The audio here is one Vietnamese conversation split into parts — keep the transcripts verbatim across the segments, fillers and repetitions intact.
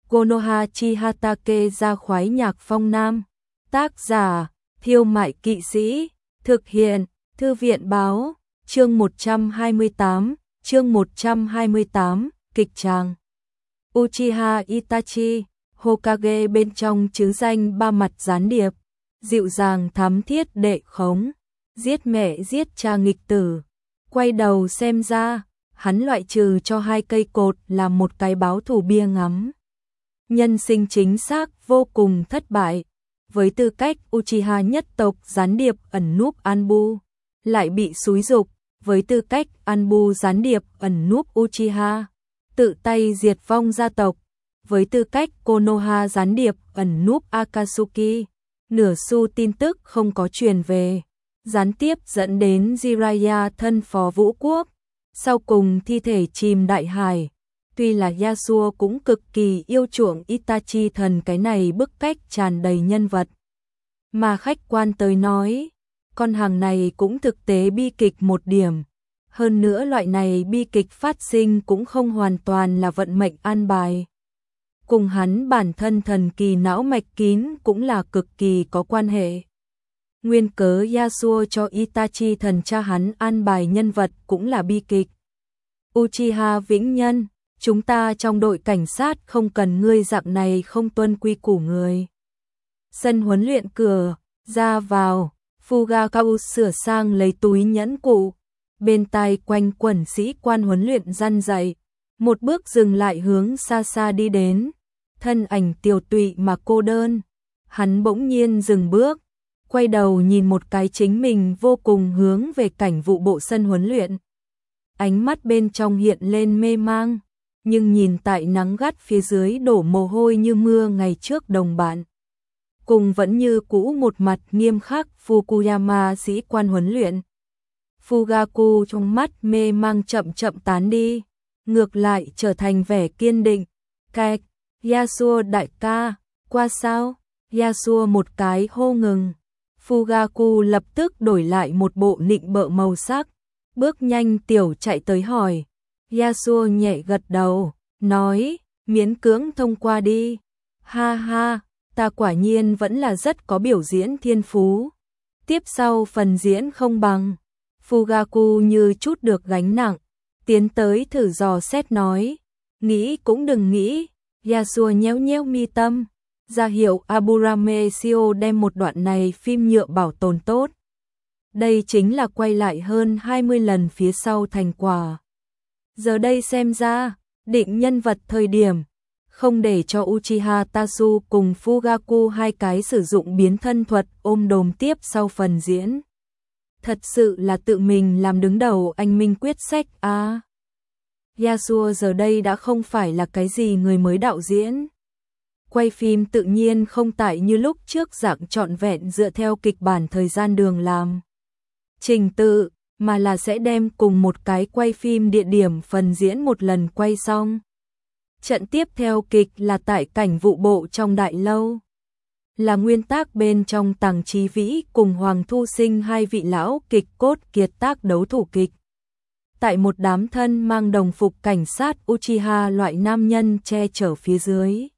Konoha Chihatake ra khoái nhạc phong nam. Tác giả, Thiêu Mại Kỵ Sĩ. Thực hiện, Thư viện Báo. Chương một trăm hai mươi tám, chương một trăm hai mươi tám, kịch tràng. Uchiha Itachi, Hokage bên trong chứ danh ba mặt gián điệp, dịu dàng thắm thiết đệ khống, giết mẹ giết cha nghịch tử. Quay đầu xem ra, hắn loại trừ cho hai cây cột là một cái báo thù bia ngắm. Nhân sinh chính xác vô cùng thất bại, với tư cách Uchiha nhất tộc gián điệp ẩn núp Anbu, lại bị xúi dục, với tư cách Anbu gián điệp ẩn núp Uchiha, tự tay diệt vong gia tộc, với tư cách Konoha gián điệp ẩn núp Akatsuki, nửa xu tin tức không có truyền về, gián tiếp dẫn đến Jiraiya thân phó vũ quốc, sau cùng thi thể chìm đại hải. Tuy là Yasuo cũng cực kỳ yêu chuộng Itachi thần cái này bức cách tràn đầy nhân vật. Mà khách quan tới nói, con hàng này cũng thực tế bi kịch một điểm. Hơn nữa loại này bi kịch phát sinh cũng không hoàn toàn là vận mệnh an bài. Cùng hắn bản thân thần kỳ não mạch kín cũng là cực kỳ có quan hệ. Nguyên cớ Yasuo cho Itachi thần cha hắn an bài nhân vật cũng là bi kịch. Uchiha Vĩnh Nhân, chúng ta trong đội cảnh sát không cần ngươi dạng này không tuân quy củ người. Sân huấn luyện cửa, ra vào, Fugakawa sửa sang lấy túi nhẫn cụ, bên tai quanh quẩn sĩ quan huấn luyện răn dạy, một bước dừng lại hướng xa xa đi đến, thân ảnh tiều tụy mà cô đơn. Hắn bỗng nhiên dừng bước, quay đầu nhìn một cái chính mình vô cùng hướng về cảnh vụ bộ sân huấn luyện. Ánh mắt bên trong hiện lên mê mang, nhưng nhìn tại nắng gắt phía dưới đổ mồ hôi như mưa ngày trước đồng bạn. Cùng vẫn như cũ một mặt nghiêm khắc Fukuyama sĩ quan huấn luyện. Fugaku trong mắt mê mang chậm chậm tán đi, ngược lại trở thành vẻ kiên định. Cạch, Yasuo đại ca, qua sao? Yasuo một cái hô ngừng. Fugaku lập tức đổi lại một bộ nịnh bợ màu sắc, bước nhanh tiểu chạy tới hỏi. Yasuo nhẹ gật đầu, nói, miễn cưỡng thông qua đi. Ha ha, ta quả nhiên vẫn là rất có biểu diễn thiên phú. Tiếp sau phần diễn không bằng. Fugaku như chút được gánh nặng, tiến tới thử dò xét nói, nghĩ cũng đừng nghĩ. Yasuo nhéo nhéo mi tâm, ra hiệu Aburame Shio đem một đoạn này phim nhựa bảo tồn tốt. Đây chính là quay lại hơn hai mươi lần phía sau thành quả. Giờ đây xem ra, định nhân vật thời điểm, không để cho Uchiha Tatsu cùng Fugaku hai cái sử dụng biến thân thuật ôm đồm tiếp sau phần diễn. Thật sự là tự mình làm đứng đầu anh minh quyết sách à. Yasuo giờ đây đã không phải là cái gì người mới đạo diễn. Quay phim tự nhiên không tại như lúc trước dạng trọn vẹn dựa theo kịch bản thời gian đường làm trình tự, mà là sẽ đem cùng một cái quay phim địa điểm phần diễn một lần quay xong. Trận tiếp theo kịch là tại cảnh vụ bộ trong đại lâu. Là nguyên tác bên trong Tằng Chí Vĩ cùng Hoàng Thu Sinh hai vị lão kịch cốt kiệt tác đấu thủ kịch. Tại một đám thân mang đồng phục cảnh sát Uchiha loại nam nhân che chở phía dưới.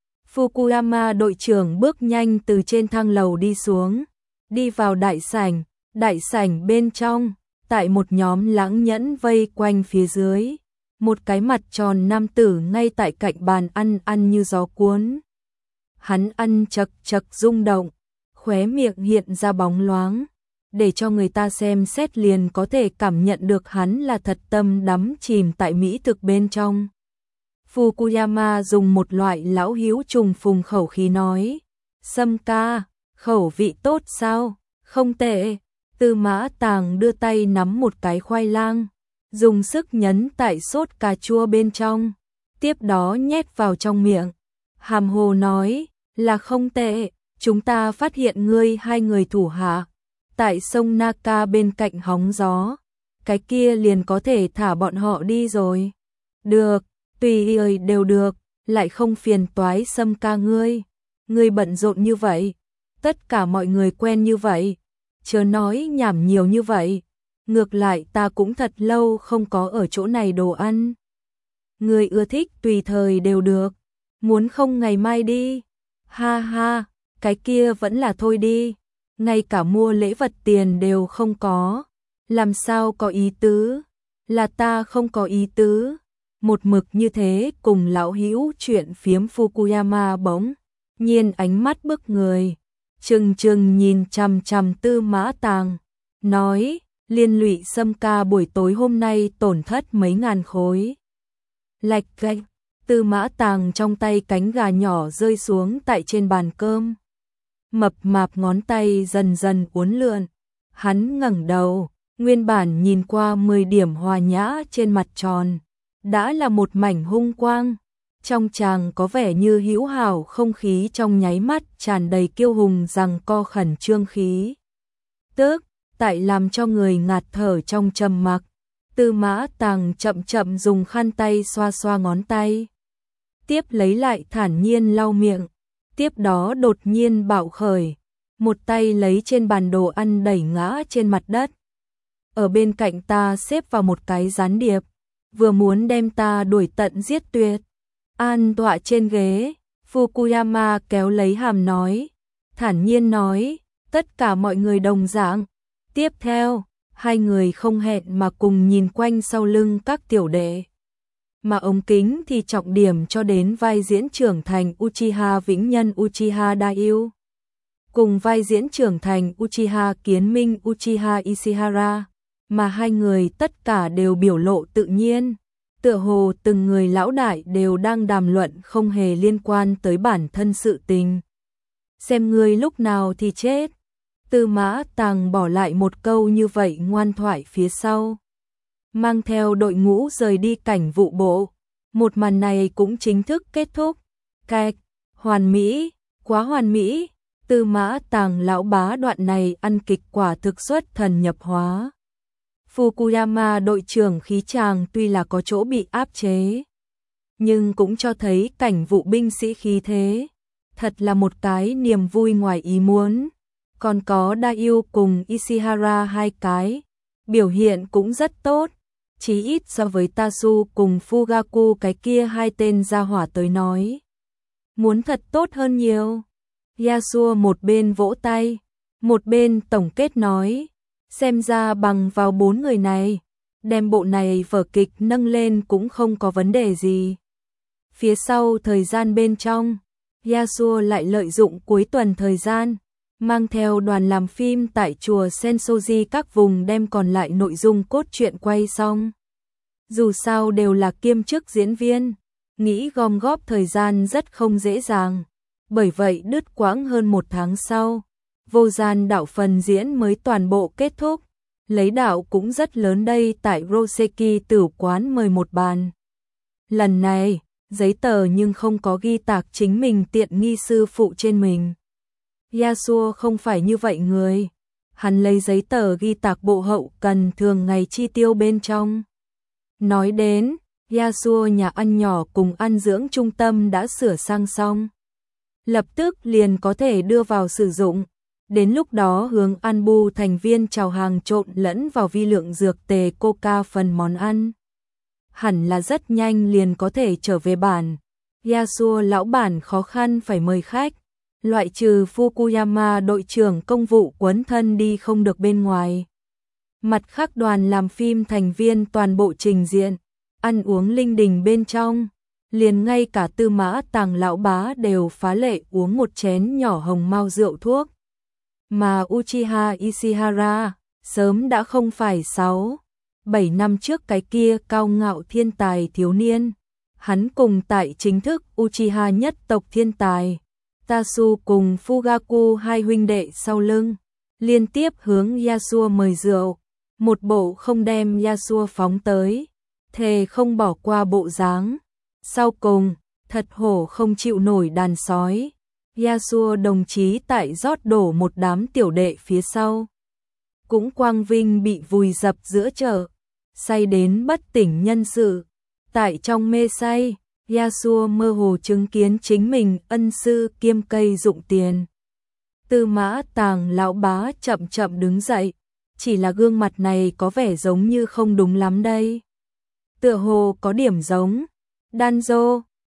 Fukuyama đội trưởng bước nhanh từ trên thang lầu đi xuống, đi vào đại sảnh, đại sảnh bên trong, tại một nhóm lãng nhẫn vây quanh phía dưới, một cái mặt tròn nam tử ngay tại cạnh bàn ăn ăn như gió cuốn. Hắn ăn chật chật rung động, khóe miệng hiện ra bóng loáng, để cho người ta xem xét liền có thể cảm nhận được hắn là thật tâm đắm chìm tại mỹ thực bên trong. Fukuyama dùng một loại lão hiếu trùng phùng khẩu khí nói, Sâm ca, khẩu vị tốt sao? Không tệ. Tư Mã Tàng đưa tay nắm một cái khoai lang, dùng sức nhấn tại sốt cà chua bên trong, tiếp đó nhét vào trong miệng. Hàm hồ nói, là không tệ, chúng ta phát hiện ngươi hai người thủ hạ tại sông Naka bên cạnh hóng gió, cái kia liền có thể thả bọn họ đi rồi. Được, tùy ơi đều được, lại không phiền toái Sâm ca ngươi. Ngươi bận rộn như vậy, tất cả mọi người quen như vậy, chớ nói nhảm nhiều như vậy. Ngược lại ta cũng thật lâu không có ở chỗ này đồ ăn. Ngươi ưa thích tùy thời đều được. Muốn không ngày mai đi? Ha ha, cái kia vẫn là thôi đi, ngay cả mua lễ vật tiền đều không có, làm sao có ý tứ, là ta không có ý tứ. Một mực như thế cùng lão hữu chuyện phiếm Fukuyama bỗng nhiên ánh mắt bức người, trừng trừng nhìn chằm chằm Tư Mã Tàng, nói, liên lụy Sâm ca buổi tối hôm nay tổn thất mấy ngàn khối. Lạch cạch, Tư Mã Tàng trong tay cánh gà nhỏ rơi xuống tại trên bàn cơm. Mập mạp ngón tay dần dần uốn lượn, hắn ngẩng đầu, nguyên bản nhìn qua mười điểm hòa nhã trên mặt tròn, đã là một mảnh hung quang. Trong chàng có vẻ như hữu hảo không khí trong nháy mắt tràn đầy kiêu hùng rằng co khẩn trương khí. Tức, tại làm cho người ngạt thở trong trầm mặc. Tư Mã Tàng chậm chậm dùng khăn tay xoa xoa ngón tay. Tiếp lấy lại thản nhiên lau miệng. Tiếp đó đột nhiên bạo khởi. Một tay lấy trên bàn đồ ăn đẩy ngã trên mặt đất. Ở bên cạnh ta xếp vào một cái gián điệp. Vừa muốn đem ta đuổi tận giết tuyệt. An tọa trên ghế. Fukuyama kéo lấy hàm nói. Thản nhiên nói. Tất cả mọi người đồng dạng. Tiếp theo, hai người không hẹn mà cùng nhìn quanh sau lưng các tiểu đệ. Mà ống kính thì trọng điểm cho đến vai diễn trưởng thành Uchiha Vĩnh Nhân Uchiha Daioh. Cùng vai diễn trưởng thành Uchiha Kiến Minh Uchiha Ishihara. Mà hai người tất cả đều biểu lộ tự nhiên. Tựa hồ từng người lão đại đều đang đàm luận không hề liên quan tới bản thân sự tình. Xem ngươi lúc nào thì chết. Tư Mã Tàng bỏ lại một câu như vậy ngoan thoại phía sau. Mang theo đội ngũ rời đi cảnh vụ bộ. Một màn này cũng chính thức kết thúc. Cạch, hoàn mỹ, quá hoàn mỹ. Tư Mã Tàng lão bá đoạn này ăn kịch quả thực xuất thần nhập hóa. Fukuyama đội trưởng khí chàng tuy là có chỗ bị áp chế, nhưng cũng cho thấy cảnh vụ binh sĩ khí thế. Thật là một cái niềm vui ngoài ý muốn. Còn có Daioh cùng Ishihara hai cái, biểu hiện cũng rất tốt, chí ít so với Tatsu cùng Fugaku cái kia hai tên gia hỏa tới nói. Muốn thật tốt hơn nhiều. Yasuo một bên vỗ tay, một bên tổng kết nói, xem ra bằng vào bốn người này, đem bộ này vở kịch nâng lên cũng không có vấn đề gì. Phía sau thời gian bên trong, Yasuo lại lợi dụng cuối tuần thời gian, mang theo đoàn làm phim tại chùa Sensoji các vùng đem còn lại nội dung cốt truyện quay xong. Dù sao đều là kiêm chức diễn viên, nghĩ gom góp thời gian rất không dễ dàng. Bởi vậy đứt quãng hơn một tháng sau, Vô Gian đạo phần diễn mới toàn bộ kết thúc. Lấy đạo cũng rất lớn đây tại Roseki tử quán mời một bàn. Lần này, giấy tờ nhưng không có ghi tạc chính mình tiện nghi sư phụ trên mình. Yasuo không phải như vậy người. Hắn lấy giấy tờ ghi tạc bộ hậu cần thường ngày chi tiêu bên trong. Nói đến, Yasuo nhà ăn nhỏ cùng ăn dưỡng trung tâm đã sửa sang xong. Lập tức liền có thể đưa vào sử dụng. Đến lúc đó hướng Anbu thành viên chào hàng trộn lẫn vào vi lượng dược tề coca phần món ăn. Hẳn là rất nhanh liền có thể trở về bản. Yasuo lão bản khó khăn phải mời khách. Loại trừ Fukuyama đội trưởng công vụ quấn thân đi không được bên ngoài. Mặt khác đoàn làm phim thành viên toàn bộ trình diện, ăn uống linh đình bên trong. Liền ngay cả Tư Mã Tàng lão bá đều phá lệ uống một chén nhỏ hồng mao rượu thuốc. Mà Uchiha Ishihara sớm đã không phải sáu, bảy năm trước cái kia cao ngạo thiên tài thiếu niên. Hắn cùng tại chính thức Uchiha nhất tộc thiên tài. Tatsu cùng Fugaku hai huynh đệ sau lưng, liên tiếp hướng Yasuo mời rượu, một bộ không đem Yasuo phóng tới, thề không bỏ qua bộ dáng. Sau cùng, thật hổ không chịu nổi đàn sói, Yasuo đồng chí tại rót đổ một đám tiểu đệ phía sau. Cũng quang vinh bị vùi dập giữa chợ, say đến bất tỉnh nhân sự. Tại trong mê say, Yasuo mơ hồ chứng kiến chính mình ân sư kiêm cây dụng tiền. Tư Mã Tàng lão bá chậm chậm đứng dậy, chỉ là gương mặt này có vẻ giống như không đúng lắm đây. Tựa hồ có điểm giống Danzo,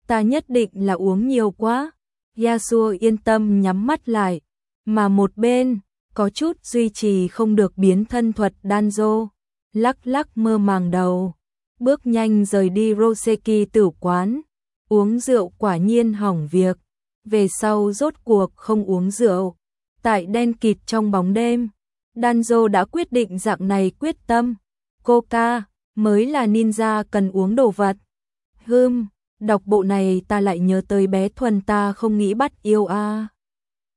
ta nhất định là uống nhiều quá. Yasuo yên tâm nhắm mắt lại, mà một bên, có chút duy trì không được biến thân thuật Danzo, lắc lắc mơ màng đầu, bước nhanh rời đi Roseki tử quán. Uống rượu quả nhiên hỏng việc, về sau rốt cuộc không uống rượu. Tại đen kịt trong bóng đêm, Danzo đã quyết định dạng này quyết tâm, Coca mới là ninja cần uống đồ vật. Hừm, đọc bộ này ta lại nhớ tới bé Thuần ta không nghĩ bắt yêu a. À.